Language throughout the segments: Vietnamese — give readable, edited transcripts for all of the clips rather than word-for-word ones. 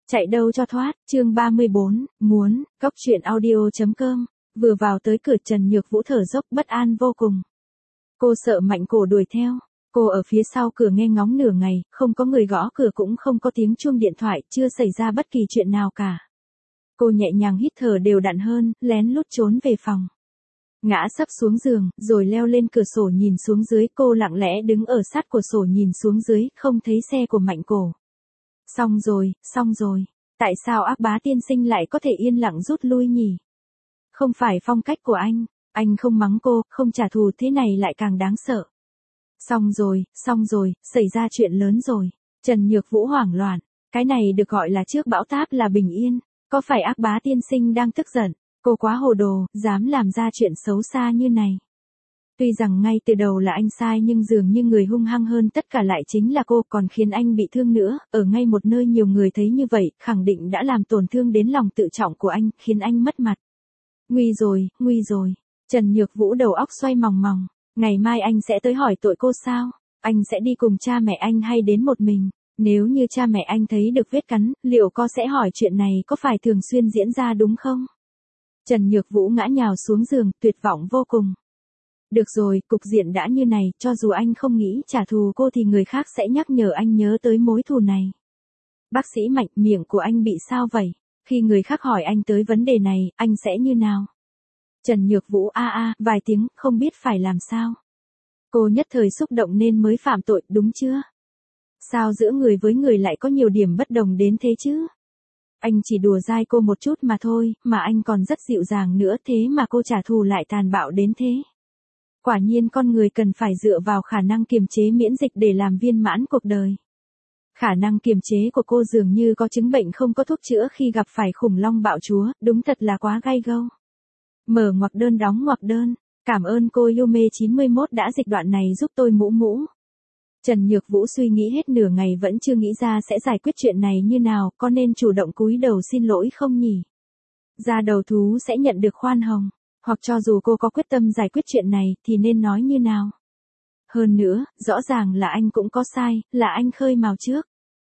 Chạy đâu cho thoát, chương 34, muốn, cốc truyện audio.com, vừa vào tới cửa Trần Nhược Vũ thở dốc bất an vô cùng. Cô sợ Mạnh Cổ đuổi theo, cô ở phía sau cửa nghe ngóng nửa ngày, không có người gõ cửa cũng không có tiếng chuông điện thoại, chưa xảy ra bất kỳ chuyện nào cả. Cô nhẹ nhàng hít thở đều đặn hơn, lén lút trốn về phòng. Ngã sấp xuống giường, rồi leo lên cửa sổ nhìn xuống dưới, cô lặng lẽ đứng ở sát cửa sổ nhìn xuống dưới, không thấy xe của Mạnh Cổ. Xong rồi, tại sao Ác Bá tiên sinh lại có thể yên lặng rút lui nhỉ? Không phải phong cách của anh không mắng cô, không trả thù, thế này lại càng đáng sợ. Xong rồi, xảy ra chuyện lớn rồi. Trần Nhược Vũ hoảng loạn, cái này được gọi là trước bão táp là bình yên, có phải Ác Bá tiên sinh đang tức giận? Cô quá hồ đồ, dám làm ra chuyện xấu xa như này. Tuy rằng ngay từ đầu là anh sai nhưng dường như người hung hăng hơn tất cả lại chính là cô, còn khiến anh bị thương nữa, ở ngay một nơi nhiều người thấy như vậy, khẳng định đã làm tổn thương đến lòng tự trọng của anh, khiến anh mất mặt. Nguy rồi. Trần Nhược Vũ đầu óc xoay mòng mòng, ngày mai anh sẽ tới hỏi tội cô sao? Anh sẽ đi cùng cha mẹ anh hay đến một mình? Nếu như cha mẹ anh thấy được vết cắn, liệu có sẽ hỏi chuyện này có phải thường xuyên diễn ra đúng không? Trần Nhược Vũ ngã nhào xuống giường, tuyệt vọng vô cùng. Được rồi, cục diện đã như này, cho dù anh không nghĩ trả thù cô thì người khác sẽ nhắc nhở anh nhớ tới mối thù này. Bác sĩ Mạnh, miệng của anh bị sao vậy? Khi người khác hỏi anh tới vấn đề này, anh sẽ như nào? Trần Nhược Vũ vài tiếng, không biết phải làm sao. Cô nhất thời xúc động nên mới phạm tội, đúng chưa? Sao giữa người với người lại có nhiều điểm bất đồng đến thế chứ? Anh chỉ đùa dai cô một chút mà thôi, mà anh còn rất dịu dàng nữa, thế mà cô trả thù lại tàn bạo đến thế. Quả nhiên con người cần phải dựa vào khả năng kiềm chế miễn dịch để làm viên mãn cuộc đời. Khả năng kiềm chế của cô dường như có chứng bệnh không có thuốc chữa khi gặp phải khủng long bạo chúa, đúng thật là quá gay gâu. Mở ngoặc đơn đóng ngoặc đơn, cảm ơn cô Yume 91 đã dịch đoạn này giúp tôi mũ. Trần Nhược Vũ suy nghĩ hết nửa ngày vẫn chưa nghĩ ra sẽ giải quyết chuyện này như nào, có nên chủ động cúi đầu xin lỗi không nhỉ? Ra đầu thú sẽ nhận được khoan hồng, hoặc cho dù cô có quyết tâm giải quyết chuyện này thì nên nói như nào? Hơn nữa, rõ ràng là anh cũng có sai, là anh khơi mào trước.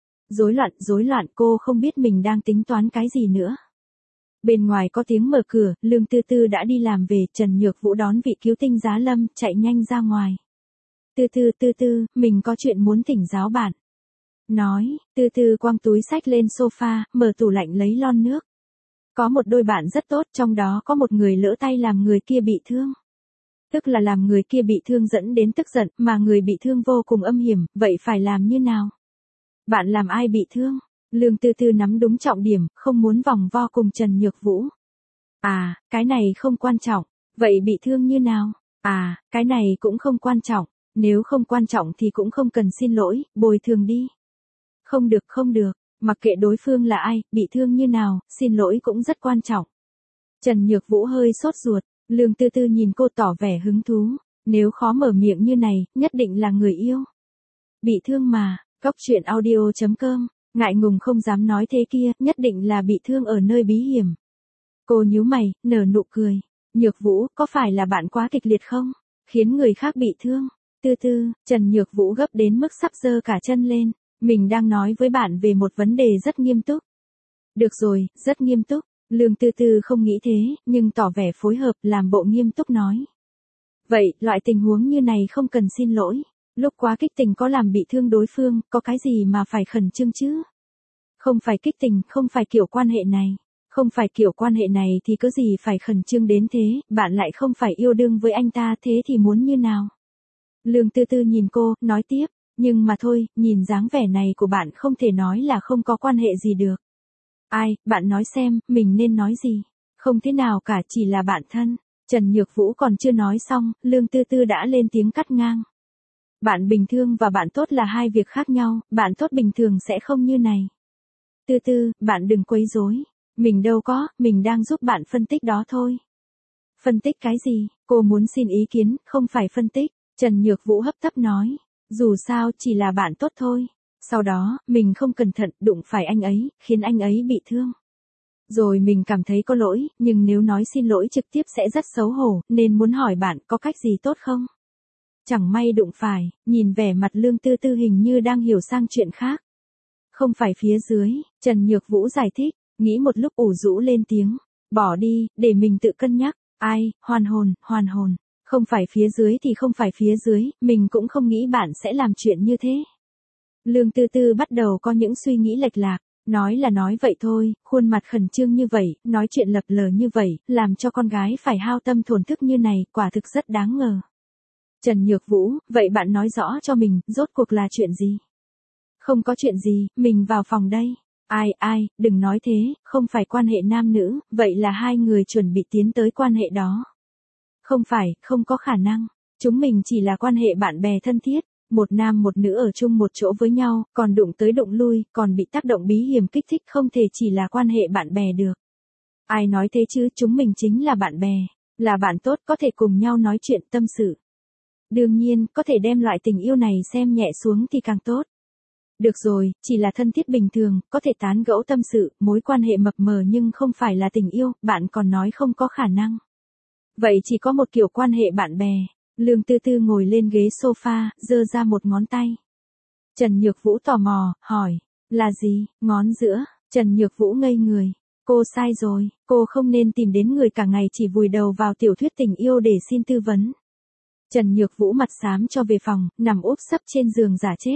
Rối loạn, cô không biết mình đang tính toán cái gì nữa. Bên ngoài có tiếng mở cửa, Lương Tư Tư đã đi làm về, Trần Nhược Vũ đón vị cứu tinh giá lâm, chạy nhanh ra ngoài. Tư Tư, mình có chuyện muốn thỉnh giáo bạn. Nói, Tư Tư quăng túi xách lên sofa, mở tủ lạnh lấy lon nước. Có một đôi bạn rất tốt, trong đó có một người lỡ tay làm người kia bị thương. Tức là làm người kia bị thương dẫn đến tức giận, mà người bị thương vô cùng âm hiểm, vậy phải làm như nào? Bạn làm ai bị thương? Lương Tư Tư nắm đúng trọng điểm, không muốn vòng vo cùng Trần Nhược Vũ. Cái này không quan trọng. Vậy bị thương như nào? Cái này cũng không quan trọng. Nếu không quan trọng thì cũng không cần xin lỗi, bồi thường đi. Không được, mặc kệ đối phương là ai, bị thương như nào, xin lỗi cũng rất quan trọng. Trần Nhược Vũ hơi sốt ruột, Lương Tư Tư nhìn cô tỏ vẻ hứng thú, nếu khó mở miệng như này, nhất định là người yêu. Bị thương mà, cốc truyện audio.com, ngại ngùng không dám nói thế kia, nhất định là bị thương ở nơi bí hiểm. Cô nhíu mày, nở nụ cười, Nhược Vũ, có phải là bạn quá kịch liệt không? Khiến người khác bị thương. Tư, Trần Nhược Vũ gấp đến mức sắp giơ cả chân lên, mình đang nói với bạn về một vấn đề rất nghiêm túc. Được rồi, rất nghiêm túc, Lương Tư Tư không nghĩ thế, nhưng tỏ vẻ phối hợp, làm bộ nghiêm túc nói. Vậy, loại tình huống như này không cần xin lỗi, lúc quá kích tình có làm bị thương đối phương, có cái gì mà phải khẩn trương chứ? Không phải kích tình, không phải kiểu quan hệ này thì có gì phải khẩn trương đến thế, bạn lại không phải yêu đương với anh ta, thế thì muốn như nào? Lương Tư Tư nhìn cô, nói tiếp, nhưng mà thôi, nhìn dáng vẻ này của bạn không thể nói là không có quan hệ gì được. Bạn nói xem, mình nên nói gì? Không thế nào cả, chỉ là bạn thân. Trần Nhược Vũ còn chưa nói xong, Lương Tư Tư đã lên tiếng cắt ngang. Bạn bình thường và bạn tốt là hai việc khác nhau, bạn tốt bình thường sẽ không như này. Tư, bạn đừng quấy rối. Mình đâu có, mình đang giúp bạn phân tích đó thôi. Phân tích cái gì? Cô muốn xin ý kiến, không phải phân tích. Trần Nhược Vũ hấp tấp nói, dù sao chỉ là bạn tốt thôi. Sau đó, mình không cẩn thận đụng phải anh ấy, khiến anh ấy bị thương. Rồi mình cảm thấy có lỗi, nhưng nếu nói xin lỗi trực tiếp sẽ rất xấu hổ, nên muốn hỏi bạn có cách gì tốt không? Chẳng may đụng phải, nhìn vẻ mặt Lương Tư Tư hình như đang hiểu sang chuyện khác. Không phải phía dưới, Trần Nhược Vũ giải thích, nghĩ một lúc ủ rũ lên tiếng. Bỏ đi, để mình tự cân nhắc. Ai, hoàn hồn. Không phải phía dưới thì không phải phía dưới, mình cũng không nghĩ bạn sẽ làm chuyện như thế. Lương Tư Tư bắt đầu có những suy nghĩ lệch lạc. Nói là nói vậy thôi, khuôn mặt khẩn trương như vậy, nói chuyện lập lờ như vậy, làm cho con gái phải hao tâm thổn thức như này, quả thực rất đáng ngờ. Trần Nhược Vũ, vậy bạn nói rõ cho mình, rốt cuộc là chuyện gì? Không có chuyện gì, mình vào phòng đây. Ai, đừng nói thế, không phải quan hệ nam nữ, vậy là hai người chuẩn bị tiến tới quan hệ đó. Không phải, không có khả năng. Chúng mình chỉ là quan hệ bạn bè thân thiết. Một nam một nữ ở chung một chỗ với nhau, còn đụng tới đụng lui, còn bị tác động bí hiểm kích thích, không thể chỉ là quan hệ bạn bè được. Ai nói thế chứ, chúng mình chính là bạn bè, là bạn tốt, có thể cùng nhau nói chuyện tâm sự. Đương nhiên, có thể đem loại tình yêu này xem nhẹ xuống thì càng tốt. Được rồi, chỉ là thân thiết bình thường, có thể tán gẫu tâm sự, mối quan hệ mập mờ nhưng không phải là tình yêu, bạn còn nói không có khả năng. Vậy chỉ có một kiểu quan hệ bạn bè. Lương Tư Tư ngồi lên ghế sofa, giơ ra một ngón tay. Trần Nhược Vũ tò mò, hỏi, là gì, ngón giữa? Trần Nhược Vũ ngây người. Cô sai rồi, cô không nên tìm đến người cả ngày chỉ vùi đầu vào tiểu thuyết tình yêu để xin tư vấn. Trần Nhược Vũ mặt xám cho về phòng, nằm úp sấp trên giường giả chết.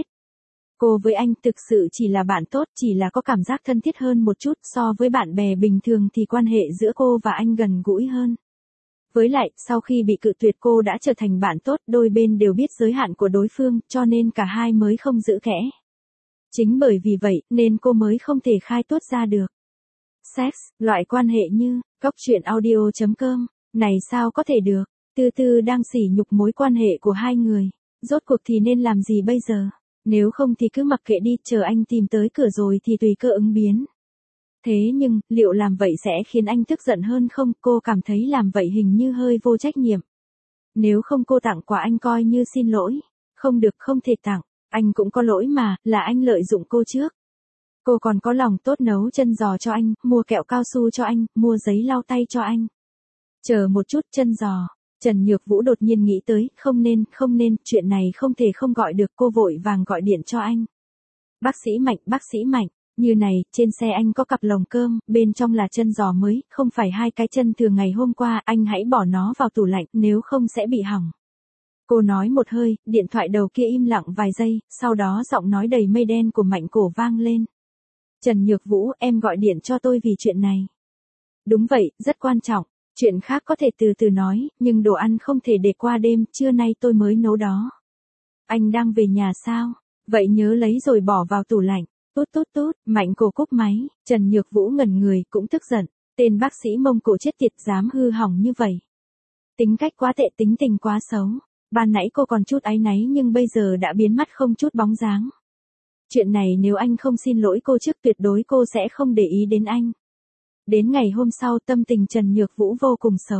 Cô với anh thực sự chỉ là bạn tốt, chỉ là có cảm giác thân thiết hơn một chút, so với bạn bè bình thường thì quan hệ giữa cô và anh gần gũi hơn. Với lại, sau khi bị cự tuyệt cô đã trở thành bạn tốt, đôi bên đều biết giới hạn của đối phương, cho nên cả hai mới không giữ kẽ. Chính bởi vì vậy, nên cô mới không thể khai tuốt ra được. Sex, loại quan hệ như, coctruyện.audio.com, này sao có thể được, Tư Tư đang sỉ nhục mối quan hệ của hai người. Rốt cuộc thì nên làm gì bây giờ? Nếu không thì cứ mặc kệ đi, chờ anh tìm tới cửa rồi thì tùy cơ ứng biến. Thế nhưng, liệu làm vậy sẽ khiến anh tức giận hơn không? Cô cảm thấy làm vậy hình như hơi vô trách nhiệm. Nếu không cô tặng quà anh coi như xin lỗi. Không được, không thể tặng. Anh cũng có lỗi mà, là anh lợi dụng cô trước. Cô còn có lòng tốt nấu chân giò cho anh, mua kẹo cao su cho anh, mua giấy lau tay cho anh. Chờ một chút, chân giò. Trần Nhược Vũ đột nhiên nghĩ tới, không nên, chuyện này không thể không gọi được, cô vội vàng gọi điện cho anh. Bác sĩ Mạnh. Như này, trên xe anh có cặp lồng cơm, bên trong là chân giò mới, không phải hai cái chân thường ngày hôm qua, anh hãy bỏ nó vào tủ lạnh, nếu không sẽ bị hỏng. Cô nói một hơi, điện thoại đầu kia im lặng vài giây, sau đó giọng nói đầy mây đen của Mạnh Cổ vang lên. Trần Nhược Vũ, em gọi điện cho tôi vì chuyện này. Đúng vậy, rất quan trọng, chuyện khác có thể từ từ nói, nhưng đồ ăn không thể để qua đêm, trưa nay tôi mới nấu đó. Anh đang về nhà sao? Vậy nhớ lấy rồi bỏ vào tủ lạnh. Tút, Mạnh Cổ cúp máy, Trần Nhược Vũ ngẩn người, cũng tức giận, tên bác sĩ Mông Cổ chết tiệt dám hư hỏng như vậy. Tính cách quá tệ, tính tình quá xấu, ban nãy cô còn chút áy náy nhưng bây giờ đã biến mất không chút bóng dáng. Chuyện này nếu anh không xin lỗi cô trước tuyệt đối cô sẽ không để ý đến anh. Đến ngày hôm sau tâm tình Trần Nhược Vũ vô cùng xấu.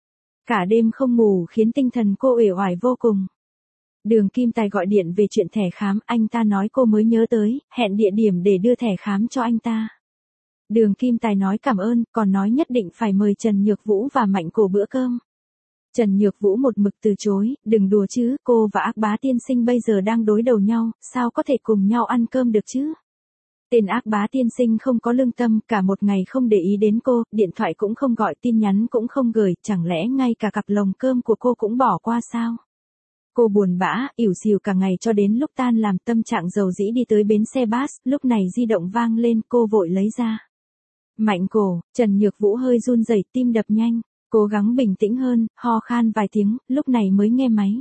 Cả đêm không ngủ khiến tinh thần cô uể oải vô cùng. Đường Kim Tài gọi điện về chuyện thẻ khám, anh ta nói cô mới nhớ tới, hẹn địa điểm để đưa thẻ khám cho anh ta. Đường Kim Tài nói cảm ơn, còn nói nhất định phải mời Trần Nhược Vũ và Mạnh Cổ bữa cơm. Trần Nhược Vũ một mực từ chối, đừng đùa chứ, cô và Ác Bá Tiên Sinh bây giờ đang đối đầu nhau, sao có thể cùng nhau ăn cơm được chứ? Tên Ác Bá Tiên Sinh không có lương tâm, cả một ngày không để ý đến cô, điện thoại cũng không gọi, tin nhắn cũng không gửi, chẳng lẽ ngay cả cặp lồng cơm của cô cũng bỏ qua sao? Cô buồn bã, ỉu xìu cả ngày cho đến lúc tan làm, tâm trạng dầu dĩ đi tới bến xe bus, lúc này di động vang lên, cô vội lấy ra. Mạnh Cổ, Trần Nhược Vũ hơi run rẩy, tim đập nhanh, cố gắng bình tĩnh hơn, ho khan vài tiếng, lúc này mới nghe máy.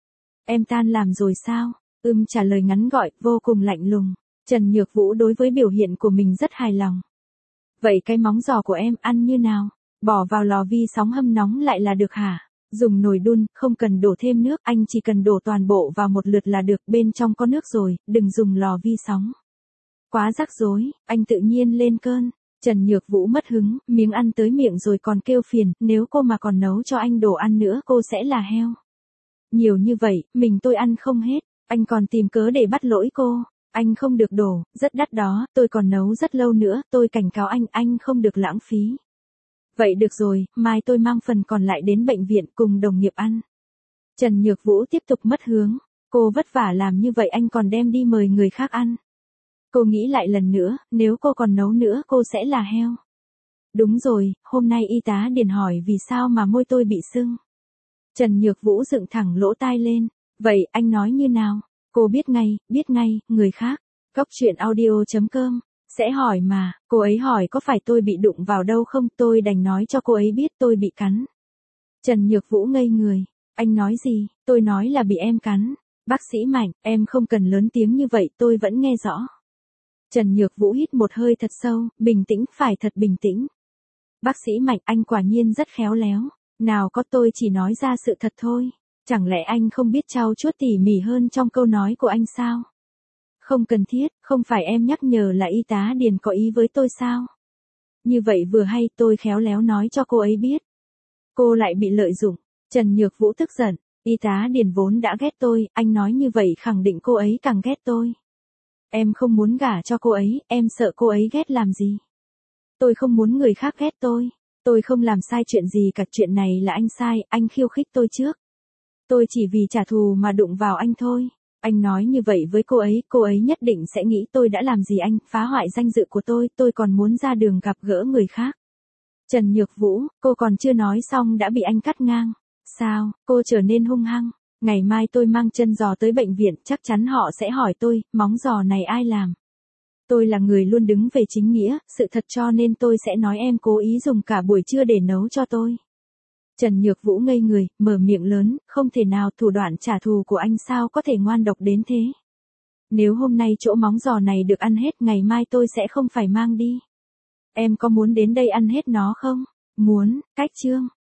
Em tan làm rồi sao? Trả lời ngắn gọn, vô cùng lạnh lùng. Trần Nhược Vũ đối với biểu hiện của mình rất hài lòng. Vậy cái móng giò của em ăn như nào? Bỏ vào lò vi sóng hâm nóng lại là được hả? Dùng nồi đun, không cần đổ thêm nước, anh chỉ cần đổ toàn bộ vào một lượt là được, bên trong có nước rồi, đừng dùng lò vi sóng. Quá rắc rối, anh tự nhiên lên cơn. Trần Nhược Vũ mất hứng, miếng ăn tới miệng rồi còn kêu phiền, nếu cô mà còn nấu cho anh đồ ăn nữa cô sẽ là heo. Nhiều như vậy, tôi ăn không hết, anh còn tìm cớ để bắt lỗi cô. Anh không được đổ, rất đắt đó, tôi còn nấu rất lâu nữa, tôi cảnh cáo anh không được lãng phí. Vậy được rồi, mai tôi mang phần còn lại đến bệnh viện cùng đồng nghiệp ăn. Trần Nhược Vũ tiếp tục mất hướng, cô vất vả làm như vậy anh còn đem đi mời người khác ăn. Cô nghĩ lại lần nữa, nếu cô còn nấu nữa cô sẽ là heo. Đúng rồi, hôm nay y tá Điền hỏi vì sao mà môi tôi bị sưng. Trần Nhược Vũ dựng thẳng lỗ tai lên. Vậy anh nói như nào? Cô biết ngay, người khác. Cóc truyện audio.com. Sẽ hỏi mà, cô ấy hỏi có phải tôi bị đụng vào đâu không, tôi đành nói cho cô ấy biết tôi bị cắn. Trần Nhược Vũ ngây người. Anh nói gì? Tôi nói là bị em cắn. Bác sĩ Mạnh, em không cần lớn tiếng như vậy, tôi vẫn nghe rõ. Trần Nhược Vũ hít một hơi thật sâu, bình tĩnh, phải thật bình tĩnh. Bác sĩ Mạnh, anh quả nhiên rất khéo léo. Nào có, tôi chỉ nói ra sự thật thôi. Chẳng lẽ anh không biết trau chuốt tỉ mỉ hơn trong câu nói của anh sao? Không cần thiết, không phải em nhắc nhở là y tá Điền có ý với tôi sao? Như vậy vừa hay, tôi khéo léo nói cho cô ấy biết. Cô lại bị lợi dụng. Trần Nhược Vũ tức giận. Y tá Điền vốn đã ghét tôi, anh nói như vậy khẳng định cô ấy càng ghét tôi. Em không muốn gả cho cô ấy, em sợ cô ấy ghét làm gì. Tôi không muốn người khác ghét tôi không làm sai chuyện gì cả, chuyện này là anh sai, anh khiêu khích tôi trước. Tôi chỉ vì trả thù mà đụng vào anh thôi. Anh nói như vậy với cô ấy nhất định sẽ nghĩ tôi đã làm gì anh, phá hoại danh dự của tôi còn muốn ra đường gặp gỡ người khác. Trần Nhược Vũ, cô còn chưa nói xong đã bị anh cắt ngang. Sao, cô trở nên hung hăng. Ngày mai tôi mang chân giò tới bệnh viện, chắc chắn họ sẽ hỏi tôi, móng giò này ai làm. Tôi là người luôn đứng về chính nghĩa, sự thật, cho nên tôi sẽ nói em cố ý dùng cả buổi trưa để nấu cho tôi. Trần Nhược Vũ ngây người, mở miệng lớn, không thể nào, thủ đoạn trả thù của anh sao có thể ngoan độc đến thế. Nếu hôm nay chỗ móng giò này được ăn hết, ngày mai tôi sẽ không phải mang đi. Em có muốn đến đây ăn hết nó không? Muốn, cách chương.